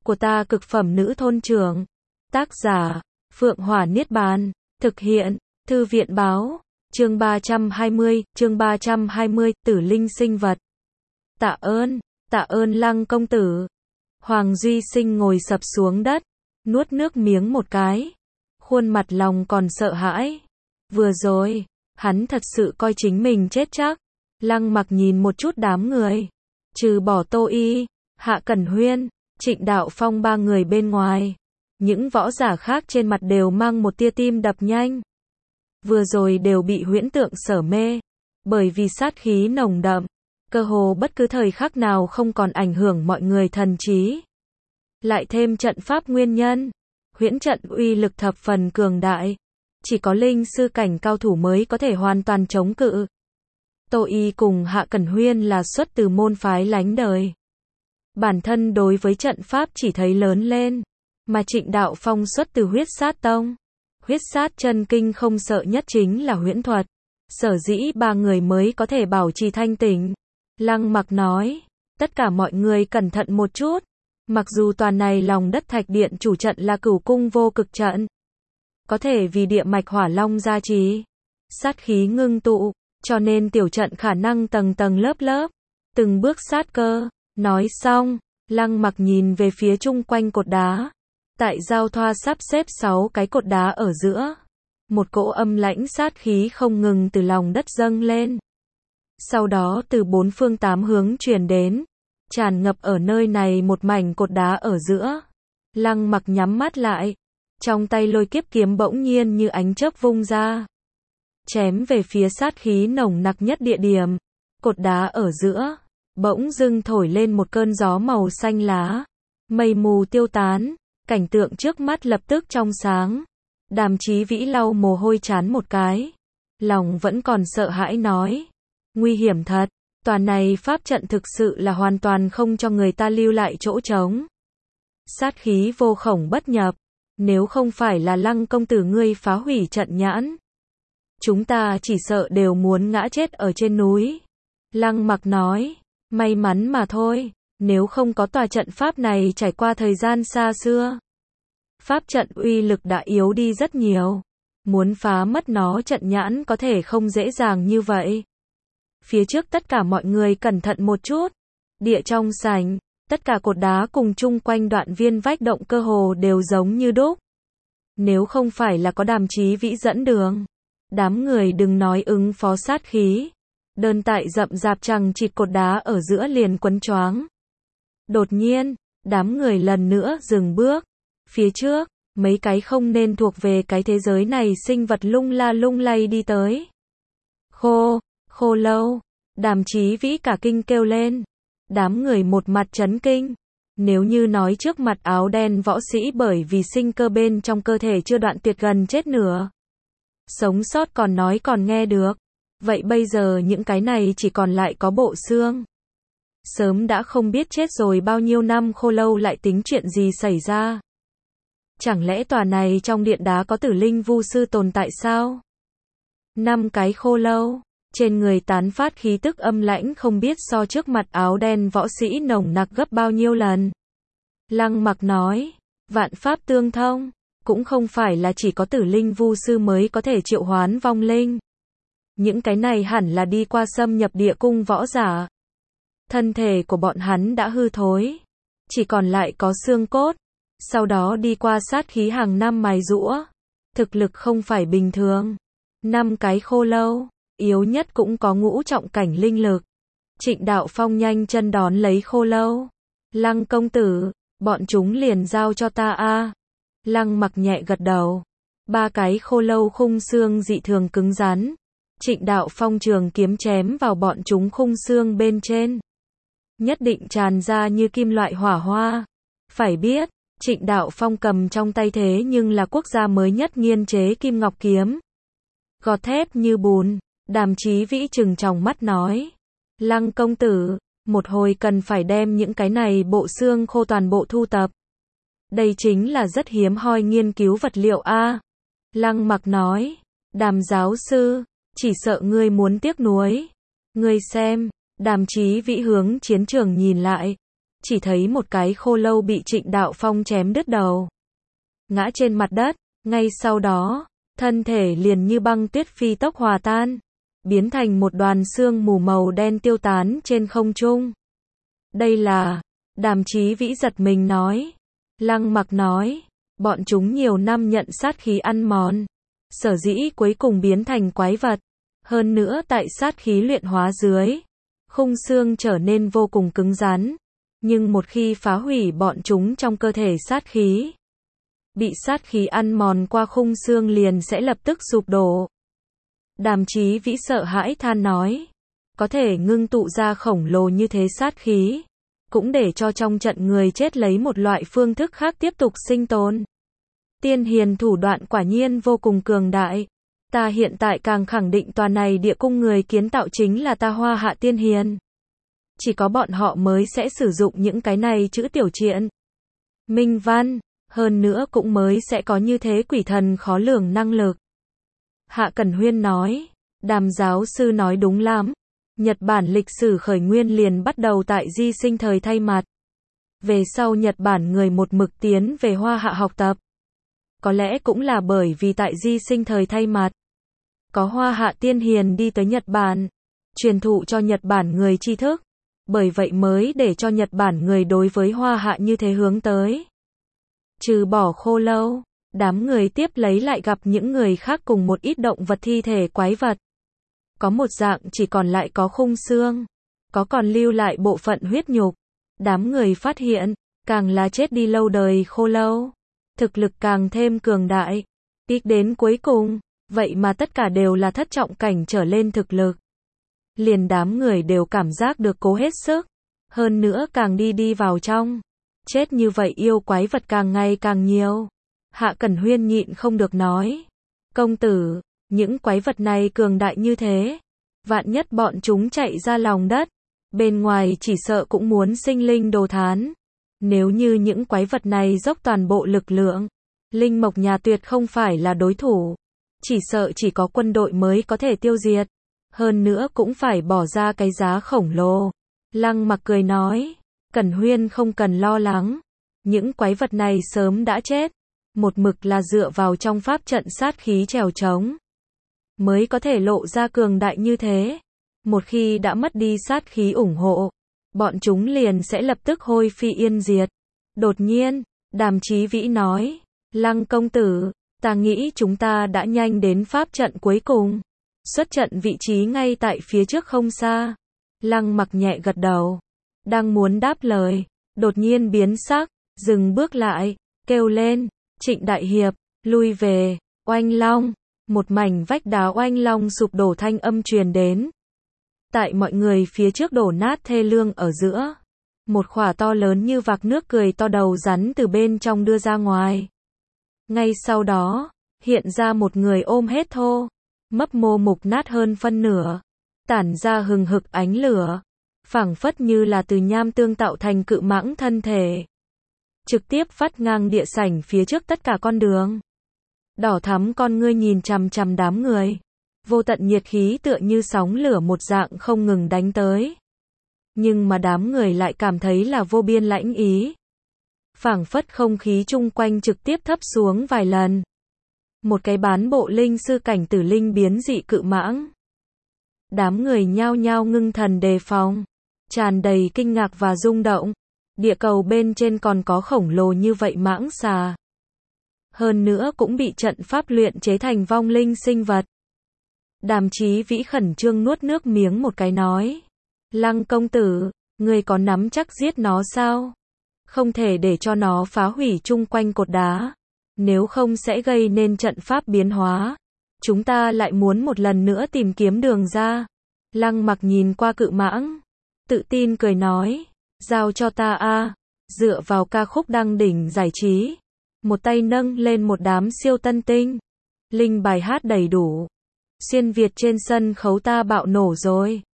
của ta cực phẩm nữ thôn trưởng. Tác giả, Phượng Hỏa Niết Bàn. Thực hiện, Thư viện báo. Chương 320, Tử linh sinh vật. Tạ ơn Lăng công tử. Hoàng Duy Sinh ngồi sập xuống đất, nuốt nước miếng một cái, khuôn mặt lòng còn sợ hãi. Vừa rồi, hắn thật sự coi chính mình chết chắc. Lăng Mặc nhìn một chút đám người, trừ bỏ Tô Y, Hạ Cẩn Huyên, Trịnh Đạo Phong ba người bên ngoài, những võ giả khác trên mặt đều mang một tia tim đập nhanh. Vừa rồi đều bị huyễn tượng sở mê, bởi vì sát khí nồng đậm, cơ hồ bất cứ thời khắc nào không còn ảnh hưởng mọi người thần trí. Lại thêm trận pháp nguyên nhân, huyễn trận uy lực thập phần cường đại, chỉ có linh sư cảnh cao thủ mới có thể hoàn toàn chống cự. Tô Y cùng Hạ Cẩn Huyên là xuất từ môn phái lánh đời, bản thân đối với trận pháp chỉ thấy lớn lên, mà Trịnh Đạo Phong xuất từ huyết sát tông. Huyết sát chân kinh không sợ nhất chính là huyễn thuật, sở dĩ ba người mới có thể bảo trì thanh tỉnh. Lăng Mặc nói, tất cả mọi người cẩn thận một chút, mặc dù toàn này lòng đất thạch điện chủ trận là Cửu Cung vô cực trận, có thể vì địa mạch hỏa long gia trì, sát khí ngưng tụ, cho nên tiểu trận khả năng tầng tầng lớp lớp, từng bước sát cơ. Nói xong, Lăng Mặc nhìn về phía chung quanh cột đá. Tại giao thoa sắp xếp 6 cái cột đá ở giữa, một cỗ âm lãnh sát khí không ngừng từ lòng đất dâng lên. Sau đó từ 4 phương 8 hướng truyền đến, tràn ngập ở nơi này một mảnh cột đá ở giữa. Lăng Mặc nhắm mắt lại, trong tay lôi kiếp kiếm bỗng nhiên như ánh chớp vung ra, chém về phía sát khí nồng nặc nhất địa điểm. Cột đá ở giữa, bỗng dưng thổi lên một cơn gió màu xanh lá, mây mù tiêu tán. Cảnh tượng trước mắt lập tức trong sáng. Đàm Chí Vĩ lau mồ hôi trán một cái, lòng vẫn còn sợ hãi nói, nguy hiểm thật, toàn này pháp trận thực sự là hoàn toàn không cho người ta lưu lại chỗ trống. Sát khí vô khổng bất nhập, nếu không phải là Lăng công tử ngươi phá hủy trận nhãn, chúng ta chỉ sợ đều muốn ngã chết ở trên núi. Lăng Mặc nói, may mắn mà thôi. Nếu không có tòa trận pháp này trải qua thời gian xa xưa, pháp trận uy lực đã yếu đi rất nhiều. Muốn phá mất nó trận nhãn có thể không dễ dàng như vậy. Phía trước tất cả mọi người cẩn thận một chút. Địa trong sảnh, tất cả cột đá cùng chung quanh đoạn viên vách động cơ hồ đều giống như đúc. Nếu không phải là có Đàm Chí Vĩ dẫn đường, đám người đừng nói ứng phó sát khí, đơn tại rậm rạp chằng chịt cột đá ở giữa liền quấn choáng. Đột nhiên, đám người lần nữa dừng bước. Phía trước, mấy cái không nên thuộc về cái thế giới này sinh vật lung la lung lay đi tới. Khô lâu, Đàm Chí Vĩ cả kinh kêu lên. Đám người một mặt chấn kinh. Nếu như nói trước mặt áo đen võ sĩ bởi vì sinh cơ bên trong cơ thể chưa đoạn tuyệt gần chết nửa, sống sót còn nói còn nghe được, vậy bây giờ những cái này chỉ còn lại có bộ xương. Sớm đã không biết chết rồi bao nhiêu năm khô lâu lại tính chuyện gì xảy ra. Chẳng lẽ tòa này trong điện đá có tử linh vu sư tồn tại sao? 5 cái khô lâu, trên người tán phát khí tức âm lãnh không biết so trước mặt áo đen võ sĩ nồng nặc gấp bao nhiêu lần. Lăng Mặc nói, vạn pháp tương thông, cũng không phải là chỉ có tử linh vu sư mới có thể triệu hoán vong linh. Những cái này hẳn là đi qua xâm nhập địa cung võ giả. Thân thể của bọn hắn đã hư thối, chỉ còn lại có xương cốt, sau đó đi qua sát khí hàng năm mài giũa, thực lực không phải bình thường. 5 cái khô lâu, yếu nhất cũng có ngũ trọng cảnh linh lực. Trịnh Đạo Phong nhanh chân đón lấy khô lâu. Lăng công tử, bọn chúng liền giao cho ta a. Lăng Mặc nhẹ gật đầu. 3 cái khô lâu khung xương dị thường cứng rắn. Trịnh Đạo Phong trường kiếm chém vào bọn chúng khung xương bên trên, nhất định tràn ra như kim loại hỏa hoa. Phải biết, Trịnh Đạo Phong cầm trong tay thế nhưng là quốc gia mới nhất nghiên chế kim ngọc kiếm, gọt thép như bùn. Đàm Chí Vĩ trừng tròng mắt nói, Lăng công tử, một hồi cần phải đem những cái này bộ xương khô toàn bộ thu tập. Đây chính là rất hiếm hoi nghiên cứu vật liệu a. Lăng Mặc nói, Đàm giáo sư, chỉ sợ ngươi muốn tiếc nuối. Ngươi xem, Đàm Chí Vĩ hướng chiến trường nhìn lại, chỉ thấy một cái khô lâu bị Trịnh Đạo Phong chém đứt đầu, ngã trên mặt đất, ngay sau đó, thân thể liền như băng tuyết phi tốc hòa tan, biến thành một đoàn sương mù màu đen tiêu tán trên không trung. Đây là, Đàm Chí Vĩ giật mình nói. Lăng Mặc nói, bọn chúng nhiều năm nhận sát khí ăn mòn, sở dĩ cuối cùng biến thành quái vật, hơn nữa tại sát khí luyện hóa dưới, khung xương trở nên vô cùng cứng rắn, nhưng một khi phá hủy bọn chúng trong cơ thể sát khí, bị sát khí ăn mòn qua khung xương liền sẽ lập tức sụp đổ. Đàm Chí Vĩ sợ hãi than nói, có thể ngưng tụ ra khổng lồ như thế sát khí, cũng để cho trong trận người chết lấy một loại phương thức khác tiếp tục sinh tồn. Tiên hiền thủ đoạn quả nhiên vô cùng cường đại. Ta hiện tại càng khẳng định tòa này địa cung người kiến tạo chính là ta Hoa Hạ tiên hiền. Chỉ có bọn họ mới sẽ sử dụng những cái này chữ tiểu triện, minh văn, hơn nữa cũng mới sẽ có như thế quỷ thần khó lường năng lực. Hạ Cẩn Huyên nói, Đàm giáo sư nói đúng lắm. Nhật Bản lịch sử khởi nguyên liền bắt đầu tại Di Sinh thời thay mặt. Về sau Nhật Bản người một mực tiến về Hoa Hạ học tập. Có lẽ cũng là bởi vì tại Di Sinh thời thay mặt, có Hoa Hạ tiên hiền đi tới Nhật Bản, truyền thụ cho Nhật Bản người tri thức. Bởi vậy mới để cho Nhật Bản người đối với Hoa Hạ như thế hướng tới. Trừ bỏ khô lâu, đám người tiếp lấy lại gặp những người khác cùng một ít động vật thi thể quái vật. Có một dạng chỉ còn lại có khung xương, có còn lưu lại bộ phận huyết nhục. Đám người phát hiện, càng là chết đi lâu đời khô lâu, thực lực càng thêm cường đại. Ít đến cuối cùng, vậy mà tất cả đều là thất trọng cảnh trở lên thực lực. Liền đám người đều cảm giác được cố hết sức, hơn nữa càng đi vào trong, chết như vậy yêu quái vật càng ngày càng nhiều. Hạ Cẩn Huyên nhịn không được nói, công tử, những quái vật này cường đại như thế, vạn nhất bọn chúng chạy ra lòng đất, bên ngoài chỉ sợ cũng muốn sinh linh đồ thán. Nếu như những quái vật này dốc toàn bộ lực lượng, Linh Mộc nhà tuyệt không phải là đối thủ, chỉ sợ chỉ có quân đội mới có thể tiêu diệt, hơn nữa cũng phải bỏ ra cái giá khổng lồ. Lăng Mặc cười nói, Cẩn Huyên không cần lo lắng, những quái vật này sớm đã chết, một mực là dựa vào trong pháp trận sát khí trèo trống, mới có thể lộ ra cường đại như thế. Một khi đã mất đi sát khí ủng hộ, bọn chúng liền sẽ lập tức hôi phi yên diệt. Đột nhiên, Đàm Chí Vĩ nói, Lăng công tử, ta nghĩ chúng ta đã nhanh đến pháp trận cuối cùng. Xuất trận vị trí ngay tại phía trước không xa. Lăng Mặc nhẹ gật đầu, đang muốn đáp lời, đột nhiên biến sắc, dừng bước lại, kêu lên, Trịnh đại hiệp, lui về. Oanh long, một mảnh vách đá oanh long sụp đổ thanh âm truyền đến. Tại mọi người phía trước đổ nát thê lương ở giữa, một khỏa to lớn như vạc nước cười to đầu rắn từ bên trong đưa ra ngoài. Ngay sau đó, hiện ra một người ôm hết thô, mấp mô mục nát hơn phân nửa, tản ra hừng hực ánh lửa, phảng phất như là từ nham tương tạo thành cự mãng thân thể, trực tiếp vắt ngang địa sảnh phía trước tất cả con đường. Đỏ thắm con ngươi nhìn chằm chằm đám người, vô tận nhiệt khí tựa như sóng lửa một dạng không ngừng đánh tới. Nhưng mà đám người lại cảm thấy là vô biên lãnh ý. Phảng phất không khí chung quanh trực tiếp thấp xuống vài lần. Một cái bán bộ linh sư cảnh tử linh biến dị cự mãng. Đám người nhao nhao ngưng thần đề phòng, tràn đầy kinh ngạc và rung động. Địa cầu bên trên còn có khổng lồ như vậy mãng xà. Hơn nữa cũng bị trận pháp luyện chế thành vong linh sinh vật. Đàm Chí Vĩ khẩn trương nuốt nước miếng một cái nói, Lăng công tử, người có nắm chắc giết nó sao? Không thể để cho nó phá hủy chung quanh cột đá, nếu không sẽ gây nên trận pháp biến hóa. Chúng ta lại muốn một lần nữa tìm kiếm đường ra. Lăng Mặc nhìn qua cự mãng, tự tin cười nói, giao cho ta a. Dựa vào ca khúc đăng đỉnh giải trí, một tay nâng lên một đám siêu tân tinh, linh bài hát đầy đủ. Xuyên Việt trên sân khấu ta bạo nổ rồi.